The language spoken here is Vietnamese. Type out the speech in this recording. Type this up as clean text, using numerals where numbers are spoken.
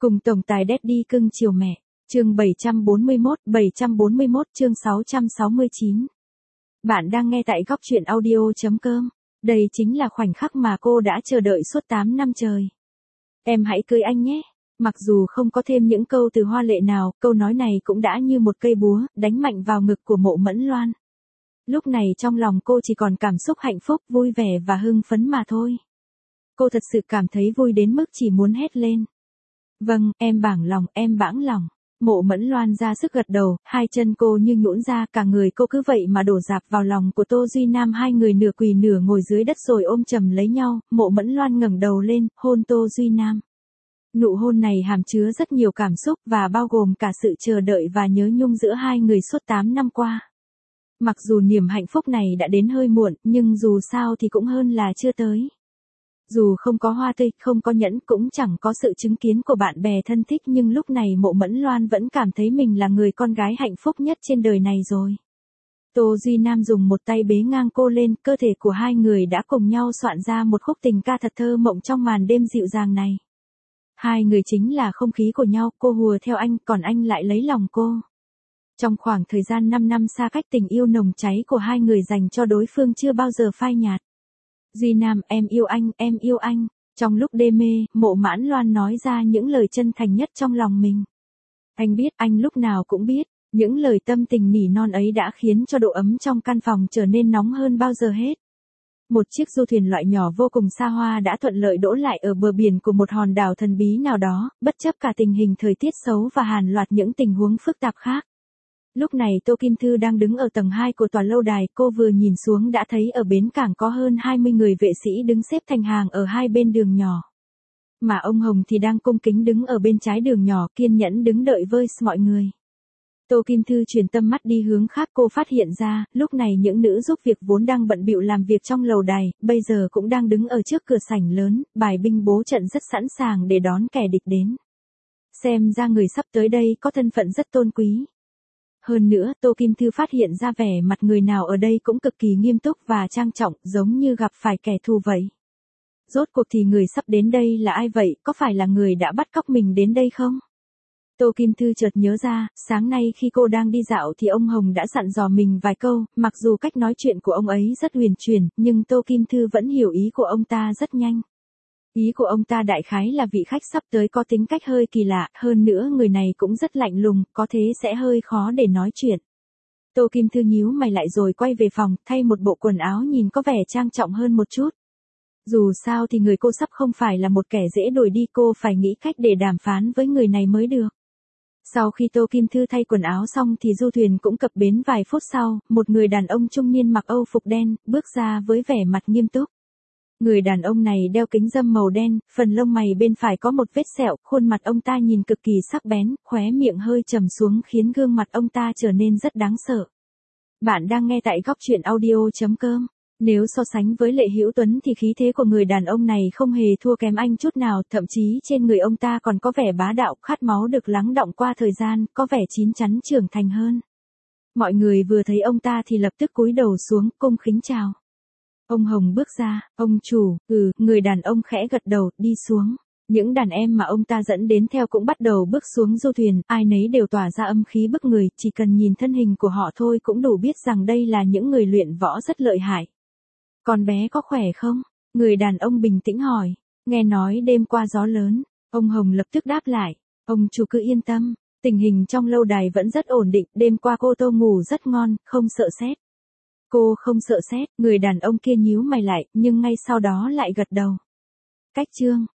Cùng tổng tài Daddy cưng chiều mẹ. Chương 741 chương 669. Bạn đang nghe tại góc truyện audio.com. Đây chính là khoảnh khắc mà cô đã chờ đợi suốt 8 năm trời. Em hãy cưới anh nhé. Mặc dù không có thêm những câu từ hoa lệ nào, câu nói này cũng đã như một cây búa, đánh mạnh vào ngực của Mộ Mẫn Loan. Lúc này trong lòng cô chỉ còn cảm xúc hạnh phúc, vui vẻ và hưng phấn mà thôi. Cô thật sự cảm thấy vui đến mức chỉ muốn hét lên. Vâng, em bảng lòng, em bãng lòng. Mộ Mẫn Loan ra sức gật đầu, hai chân cô như nhũn ra, cả người cô cứ vậy mà đổ dạp vào lòng của Tô Duy Nam, hai người nửa quỳ nửa ngồi dưới đất rồi ôm chầm lấy nhau. Mộ Mẫn Loan ngẩng đầu lên, hôn Tô Duy Nam. Nụ hôn này hàm chứa rất nhiều cảm xúc và bao gồm cả sự chờ đợi và nhớ nhung giữa hai người suốt 8 năm qua. Mặc dù niềm hạnh phúc này đã đến hơi muộn, nhưng dù sao thì cũng hơn là chưa tới. Dù không có hoa tươi, không có nhẫn, cũng chẳng có sự chứng kiến của bạn bè thân thích, nhưng lúc này Mộ Mẫn Loan vẫn cảm thấy mình là người con gái hạnh phúc nhất trên đời này rồi. Tô Duy Nam dùng một tay bế ngang cô lên, cơ thể của hai người đã cùng nhau soạn ra một khúc tình ca thật thơ mộng trong màn đêm dịu dàng này. Hai người chính là không khí của nhau, cô hùa theo anh, còn anh lại lấy lòng cô. Trong khoảng thời gian 5 năm xa cách, tình yêu nồng cháy của hai người dành cho đối phương chưa bao giờ phai nhạt. Duy Nam, em yêu anh, em yêu anh. Trong lúc đê mê, Mộ Mẫn Loan nói ra những lời chân thành nhất trong lòng mình. Anh biết, anh lúc nào cũng biết, những lời tâm tình nỉ non ấy đã khiến cho độ ấm trong căn phòng trở nên nóng hơn bao giờ hết. Một chiếc du thuyền loại nhỏ vô cùng xa hoa đã thuận lợi đỗ lại ở bờ biển của một hòn đảo thần bí nào đó, bất chấp cả tình hình thời tiết xấu và hàng loạt những tình huống phức tạp khác. Lúc này Tô Kim Thư đang đứng ở tầng 2 của tòa lâu đài, cô vừa nhìn xuống đã thấy ở bến cảng có hơn 20 người vệ sĩ đứng xếp thành hàng ở hai bên đường nhỏ. Mà ông Hồng thì đang cung kính đứng ở bên trái đường nhỏ, kiên nhẫn đứng đợi với mọi người. Tô Kim Thư chuyển tâm mắt đi hướng khác, cô phát hiện ra, lúc này những nữ giúp việc vốn đang bận bịu làm việc trong lầu đài, bây giờ cũng đang đứng ở trước cửa sảnh lớn, bài binh bố trận rất sẵn sàng để đón kẻ địch đến. Xem ra người sắp tới đây có thân phận rất tôn quý. Hơn nữa, Tô Kim Thư phát hiện ra vẻ mặt người nào ở đây cũng cực kỳ nghiêm túc và trang trọng, giống như gặp phải kẻ thù vậy. Rốt cuộc thì người sắp đến đây là ai vậy, có phải là người đã bắt cóc mình đến đây không? Tô Kim Thư chợt nhớ ra, sáng nay khi cô đang đi dạo thì ông Hồng đã dặn dò mình vài câu, mặc dù cách nói chuyện của ông ấy rất huyền chuyển, nhưng Tô Kim Thư vẫn hiểu ý của ông ta rất nhanh. Ý của ông ta đại khái là vị khách sắp tới có tính cách hơi kỳ lạ, hơn nữa người này cũng rất lạnh lùng, có thế sẽ hơi khó để nói chuyện. Tô Kim Thư nhíu mày lại rồi quay về phòng, thay một bộ quần áo nhìn có vẻ trang trọng hơn một chút. Dù sao thì người cô sắp không phải là một kẻ dễ đuổi đi, cô phải nghĩ cách để đàm phán với người này mới được. Sau khi Tô Kim Thư thay quần áo xong thì du thuyền cũng cập bến vài phút sau, một người đàn ông trung niên mặc âu phục đen, bước ra với vẻ mặt nghiêm túc. Người đàn ông này đeo kính râm màu đen, phần lông mày bên phải có một vết sẹo, khuôn mặt ông ta nhìn cực kỳ sắc bén, khóe miệng hơi trầm xuống khiến gương mặt ông ta trở nên rất đáng sợ. Bạn đang nghe tại góc truyện audio.com. Nếu so sánh với Lệ Hữu Tuấn thì khí thế của người đàn ông này không hề thua kém anh chút nào, thậm chí trên người ông ta còn có vẻ bá đạo, khát máu được lắng đọng qua thời gian, có vẻ chín chắn trưởng thành hơn. Mọi người vừa thấy ông ta thì lập tức cúi đầu xuống, cung kính chào. Ông Hồng bước ra, ông chủ, người đàn ông khẽ gật đầu, đi xuống. Những đàn em mà ông ta dẫn đến theo cũng bắt đầu bước xuống du thuyền, ai nấy đều tỏa ra âm khí bức người, chỉ cần nhìn thân hình của họ thôi cũng đủ biết rằng đây là những người luyện võ rất lợi hại. Con bé có khỏe không? Người đàn ông bình tĩnh hỏi. Nghe nói đêm qua gió lớn, ông Hồng lập tức đáp lại. Ông chủ cứ yên tâm, tình hình trong lâu đài vẫn rất ổn định, đêm qua cô Tô ngủ rất ngon, không sợ sét. Cô không sợ sét, người đàn ông kia nhíu mày lại, nhưng ngay sau đó lại gật đầu. Cách chương